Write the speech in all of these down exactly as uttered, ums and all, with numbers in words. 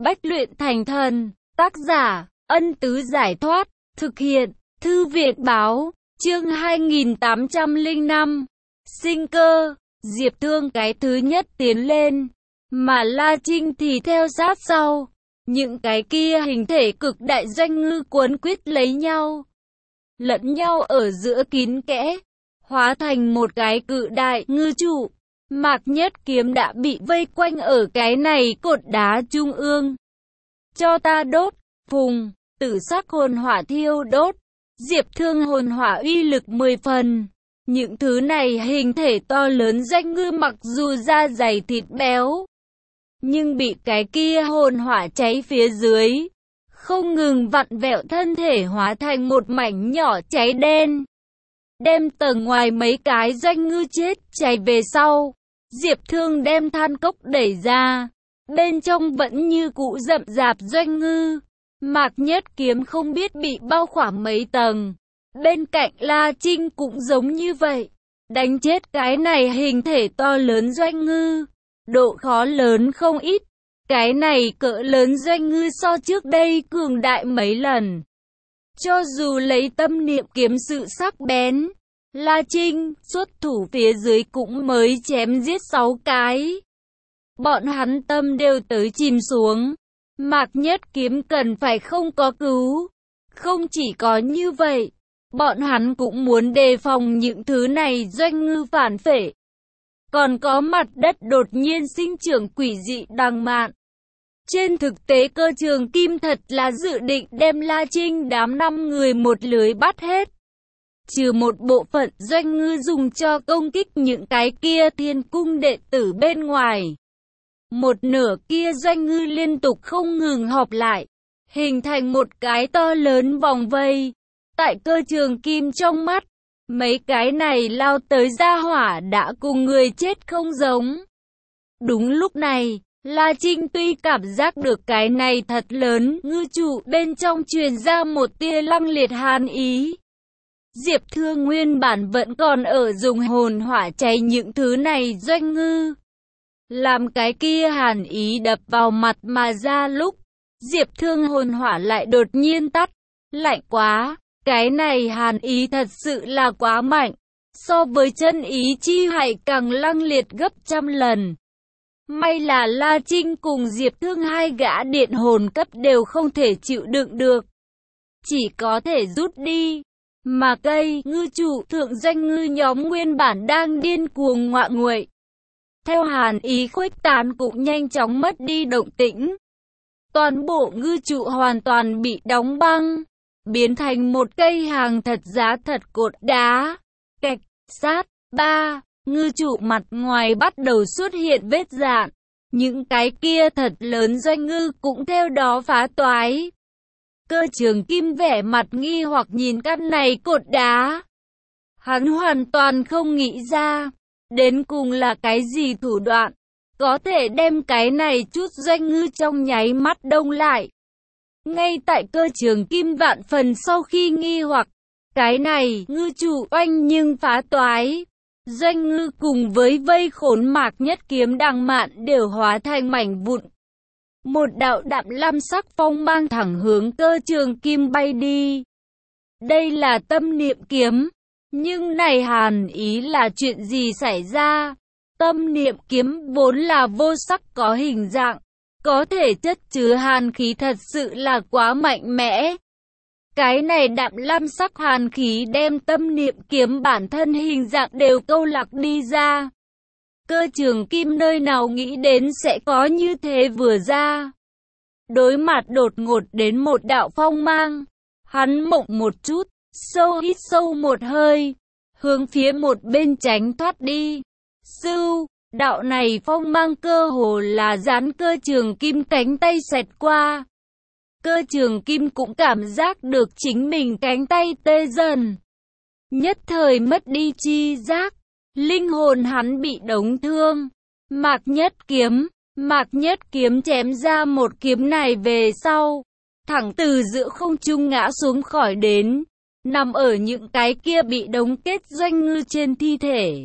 Bách luyện thành thần. Tác giả, Ân Tứ Giải Thoát. Thực hiện, Thư Viện Báo. Chương hai nghìn tám trăm lẻ năm. Sinh cơ. Diệp Thương cái thứ nhất tiến lên, mà La Trinh thì theo sát sau. Những cái kia hình thể cực đại doanh ngư cuốn quýt lấy nhau, lẫn nhau ở giữa kín kẽ, hóa thành một cái cự đại ngư trụ. Mạc Nhất Kiếm đã bị vây quanh ở cái này cột đá trung ương. Cho ta đốt, phùng, tử sắc hồn hỏa thiêu đốt. Diệp Thương hồn hỏa uy lực mười phần. Những thứ này hình thể to lớn doanh ngư mặc dù da dày thịt béo, nhưng bị cái kia hồn hỏa cháy phía dưới, không ngừng vặn vẹo thân thể hóa thành một mảnh nhỏ cháy đen, đem tầng ngoài mấy cái doanh ngư chết cháy về sau. Diệp Thương đem than cốc đẩy ra, bên trong vẫn như cũ rậm rạp doanh ngư. Mạc Nhất Kiếm không biết bị bao khỏa mấy tầng. Bên cạnh La Trinh cũng giống như vậy, đánh chết cái này hình thể to lớn doanh ngư, độ khó lớn không ít. Cái này cỡ lớn doanh ngư so trước đây cường đại mấy lần. Cho dù lấy tâm niệm kiếm sự sắc bén, La Trinh xuất thủ phía dưới cũng mới chém giết sáu cái. Bọn hắn tâm đều tới chìm xuống. Mạc Nhất Kiếm cần phải không có cứu. Không chỉ có như vậy, bọn hắn cũng muốn đề phòng những thứ này doanh ngư phản phệ. Còn có mặt đất đột nhiên sinh trưởng quỷ dị đằng mạn. Trên thực tế Cơ Trường Kim thật là dự định đem La Trinh đám năm người một lưới bắt hết. Trừ một bộ phận doanh ngư dùng cho công kích những cái kia thiên cung đệ tử bên ngoài. Một nửa kia doanh ngư liên tục không ngừng họp lại, hình thành một cái to lớn vòng vây. Tại Cơ Trường Kim trong mắt, mấy cái này lao tới gia hỏa đã cùng người chết không giống. Đúng lúc này, La Trinh tuy cảm giác được cái này thật lớn, ngư trụ bên trong truyền ra một tia lăng liệt hàn ý. Diệp Thương nguyên bản vẫn còn ở dùng hồn hỏa cháy những thứ này doanh ngư, làm cái kia hàn ý đập vào mặt mà ra lúc Diệp Thương hồn hỏa lại đột nhiên tắt. Lạnh quá, cái này hàn ý thật sự là quá mạnh, so với chân ý chi hại càng lăng liệt gấp trăm lần. May là La Trinh cùng Diệp Thương hai gã điện hồn cấp đều không thể chịu đựng được, chỉ có thể rút đi. Mà cây ngư trụ thượng doanh ngư nhóm nguyên bản đang điên cuồng ngoạ nguậy, theo hàn ý khuếch tán cũng nhanh chóng mất đi động tĩnh. Toàn bộ ngư trụ hoàn toàn bị đóng băng, biến thành một cây hàng thật giá thật cột đá. Kạch, sát, ba, ngư trụ mặt ngoài bắt đầu xuất hiện vết rạn. Những cái kia thật lớn doanh ngư cũng theo đó phá toái. Cơ Trường Kim vẻ mặt nghi hoặc nhìn căn này cột đá. Hắn hoàn toàn không nghĩ ra, đến cùng là cái gì thủ đoạn, có thể đem cái này chút doanh ngư trong nháy mắt đông lại. Ngay tại Cơ Trường Kim vạn phần sau khi nghi hoặc, cái này ngư trụ oanh nhưng phá toái. Doanh ngư cùng với vây khốn Mạc Nhất Kiếm đằng mạn đều hóa thành mảnh vụn. Một đạo đạm lam sắc phong mang thẳng hướng Cơ Trường Kim bay đi. Đây là tâm niệm kiếm. Nhưng này hàn ý là chuyện gì xảy ra? Tâm niệm kiếm vốn là vô sắc có hình dạng, có thể chất chứa hàn khí thật sự là quá mạnh mẽ. Cái này đạm lam sắc hàn khí đem tâm niệm kiếm bản thân hình dạng đều câu lạc đi ra. Cơ Trường Kim nơi nào nghĩ đến sẽ có như thế vừa ra. Đối mặt đột ngột đến một đạo phong mang, hắn mộng một chút, sâu hít sâu một hơi, hướng phía một bên tránh thoát đi. Sưu, đạo này phong mang cơ hồ là dán Cơ Trường Kim cánh tay xẹt qua. Cơ Trường Kim cũng cảm giác được chính mình cánh tay tê dần, nhất thời mất đi chi giác. Linh hồn hắn bị đóng thương. Mạc Nhất Kiếm, Mạc Nhất Kiếm chém ra một kiếm này về sau, thẳng từ giữa không trung ngã xuống khỏi đến, nằm ở những cái kia bị đóng kết doanh ngư trên thi thể.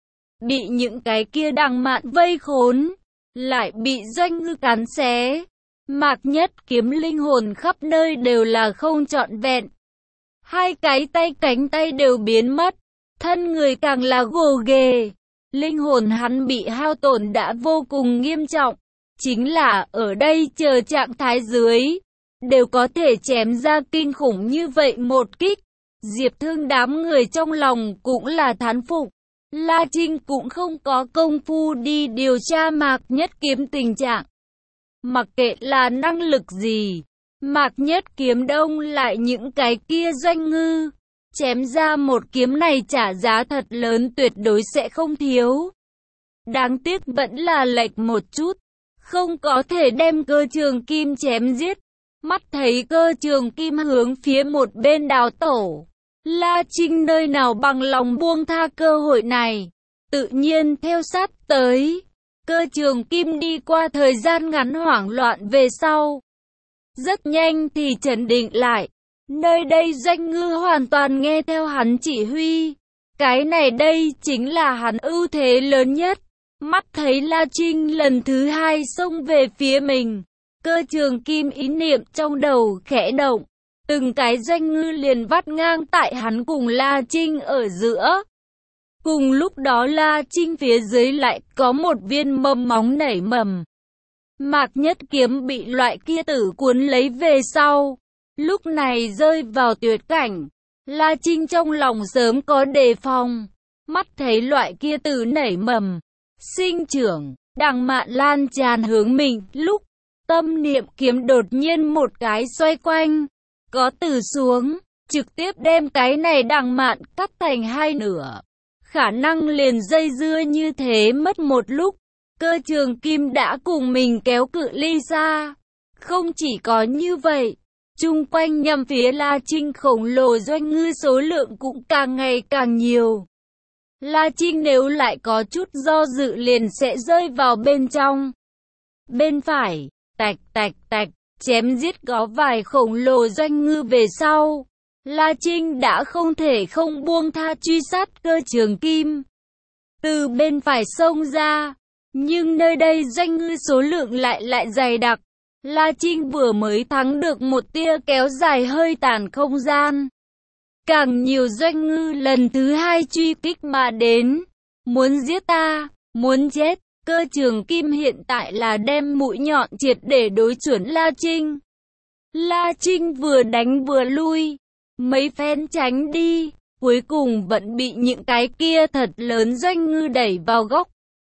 Bị những cái kia đằng mạn vây khốn, lại bị doanh ngư cắn xé. Mạc Nhất Kiếm linh hồn khắp nơi đều là không trọn vẹn. Hai cái tay cánh tay đều biến mất, thân người càng là gồ ghề. Linh hồn hắn bị hao tổn đã vô cùng nghiêm trọng. Chính là ở đây chờ trạng thái dưới, đều có thể chém ra kinh khủng như vậy một kích. Diệp Thương đám người trong lòng cũng là thán phục. La Trinh cũng không có công phu đi điều tra Mạc Nhất Kiếm tình trạng. Mặc kệ là năng lực gì, Mạc Nhất Kiếm đông lại những cái kia doanh ngư. Chém ra một kiếm này trả giá thật lớn, tuyệt đối sẽ không thiếu. Đáng tiếc vẫn là lệch một chút, không có thể đem Cơ Trường Kim chém giết. Mắt thấy Cơ Trường Kim hướng phía một bên đào tổ, La Trinh nơi nào bằng lòng buông tha cơ hội này, tự nhiên theo sát tới. Cơ Trường Kim đi qua thời gian ngắn hoảng loạn về sau, rất nhanh thì trấn định lại. Nơi đây doanh ngư hoàn toàn nghe theo hắn chỉ huy. Cái này đây chính là hắn ưu thế lớn nhất. Mắt thấy La Trinh lần thứ hai xông về phía mình, Cơ Trường Kim ý niệm trong đầu khẽ động. Từng cái doanh ngư liền vắt ngang tại hắn cùng La Trinh ở giữa. Cùng lúc đó La Trinh phía dưới lại có một viên mầm móng nảy mầm. Mạc Nhất Kiếm bị loại kia tử cuốn lấy về sau, lúc này rơi vào tuyệt cảnh. La Trinh trong lòng sớm có đề phòng, mắt thấy loại kia tử nảy mầm, sinh trưởng, đằng mạn lan tràn hướng mình, lúc tâm niệm kiếm đột nhiên một cái xoay quanh, có từ xuống, trực tiếp đem cái này đằng mạn cắt thành hai nửa. Khả năng liền dây dưa như thế mất một lúc, Cơ Trường Kim đã cùng mình kéo cự ly xa. Không chỉ có như vậy, chung quanh nhằm phía La Trinh khổng lồ doanh ngư số lượng cũng càng ngày càng nhiều. La Trinh nếu lại có chút do dự liền sẽ rơi vào bên trong. Bên phải, tạch tạch tạch, chém giết có vài khổng lồ doanh ngư về sau, La Trinh đã không thể không buông tha truy sát Cơ Trường Kim. Từ bên phải xông ra, nhưng nơi đây doanh ngư số lượng lại lại dày đặc. La Trinh vừa mới thắng được một tia kéo dài hơi tàn không gian. Càng nhiều doanh ngư lần thứ hai truy kích mà đến. Muốn giết ta, muốn chết. Cơ Trường Kim hiện tại là đem mũi nhọn triệt để đối chuẩn La Trinh. La Trinh vừa đánh vừa lui, mấy phen tránh đi, cuối cùng vẫn bị những cái kia thật lớn doanh ngư đẩy vào góc.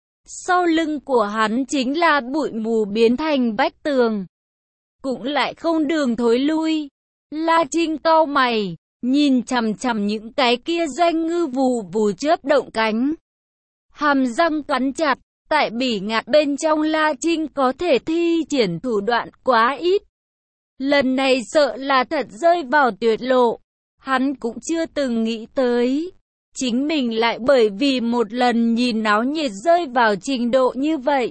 Sau lưng của hắn chính là bụi mù biến thành vách tường, cũng lại không đường thối lui. La Trinh cau mày, nhìn chằm chằm những cái kia doanh ngư vù vù chớp động cánh, hàm răng cắn chặt. Tại bỉ ngạn bên trong La Trinh có thể thi triển thủ đoạn quá ít. Lần này sợ là thật rơi vào tuyệt lộ. Hắn cũng chưa từng nghĩ tới chính mình lại bởi vì một lần nhìn náo nhiệt rơi vào trình độ như vậy.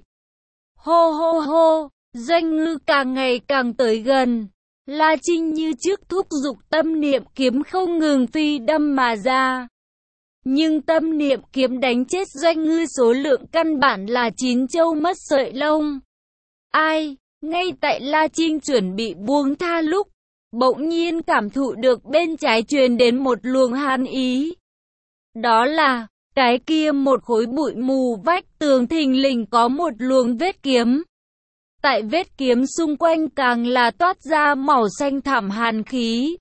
Hô hô hô, doanh ngư càng ngày càng tới gần. La Trinh như trước thúc giục tâm niệm kiếm không ngừng phi đâm mà ra. Nhưng tâm niệm kiếm đánh chết doanh ngư số lượng căn bản là chín châu mất sợi lông. Ai, ngay tại La Trinh chuẩn bị buông tha lúc, bỗng nhiên cảm thụ được bên trái truyền đến một luồng hàn ý. Đó là, cái kia một khối bụi mù vách tường thình lình có một luồng vết kiếm. Tại vết kiếm xung quanh càng là toát ra màu xanh thẳm hàn khí.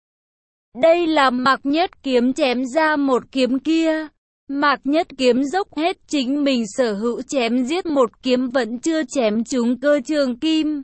Đây là Mạc Nhất Kiếm chém ra một kiếm kia. Mạc Nhất Kiếm dốc hết chính mình sở hữu chém giết một kiếm vẫn chưa chém trúng Cơ Trường Kim.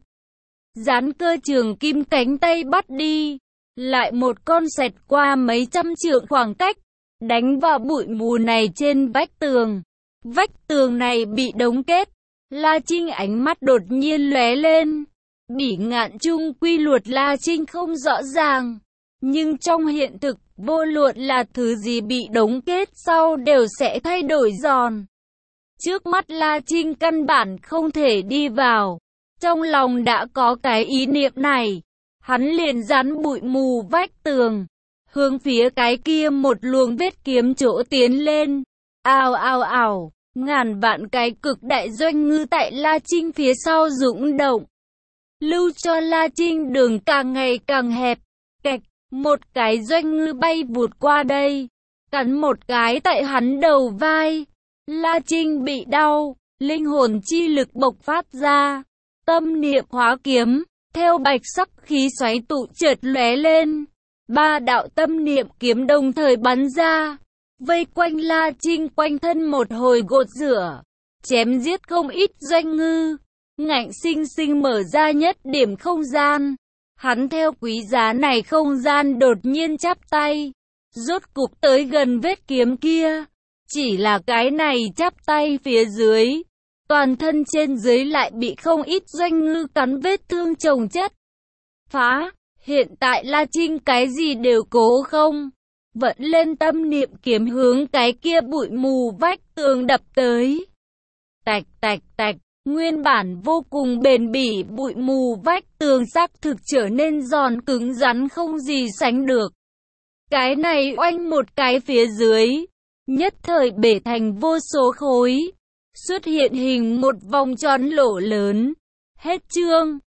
Dán Cơ Trường Kim cánh tay bắt đi. Lại một con xẹt qua mấy trăm trượng khoảng cách, đánh vào bụi mù này trên vách tường. Vách tường này bị đóng kết. La Trinh ánh mắt đột nhiên lóe lên. Bỉ ngạn chung quy luật La Trinh không rõ ràng. Nhưng trong hiện thực, vô luận là thứ gì bị đóng kết sau đều sẽ thay đổi giòn. Trước mắt La Trinh căn bản không thể đi vào. Trong lòng đã có cái ý niệm này. Hắn liền dán bụi mù vách tường, hướng phía cái kia một luồng vết kiếm chỗ tiến lên. Ào ào ào, ngàn vạn cái cực đại doanh ngư tại La Trinh phía sau dũng động. lưu cho La Trinh đường càng ngày càng hẹp. Kệch, một cái doanh ngư bay vụt qua đây, cắn một cái tại hắn đầu vai. La Trinh bị đau, linh hồn chi lực bộc phát ra, tâm niệm hóa kiếm, theo bạch sắc khí xoáy tụ chợt lóe lên, ba đạo tâm niệm kiếm đồng thời bắn ra, vây quanh La Trinh quanh thân một hồi gột rửa, chém giết không ít doanh ngư, ngạnh sinh sinh mở ra nhất điểm không gian. Hắn theo quý giá này không gian đột nhiên chắp tay, rốt cục tới gần vết kiếm kia. Chỉ là cái này chắp tay phía dưới, toàn thân trên dưới lại bị không ít doanh ngư cắn vết thương chồng chất. Phá, hiện tại La Trinh cái gì đều cố không, vận lên tâm niệm kiếm hướng cái kia bụi mù vách tường đập tới. Tạch tạch tạch, nguyên bản vô cùng bền bỉ bụi mù vách tường xác thực trở nên giòn cứng rắn không gì sánh được. Cái này oanh một cái phía dưới, nhất thời bể thành vô số khối, xuất hiện hình một vòng tròn lỗ lớn. Hết chương.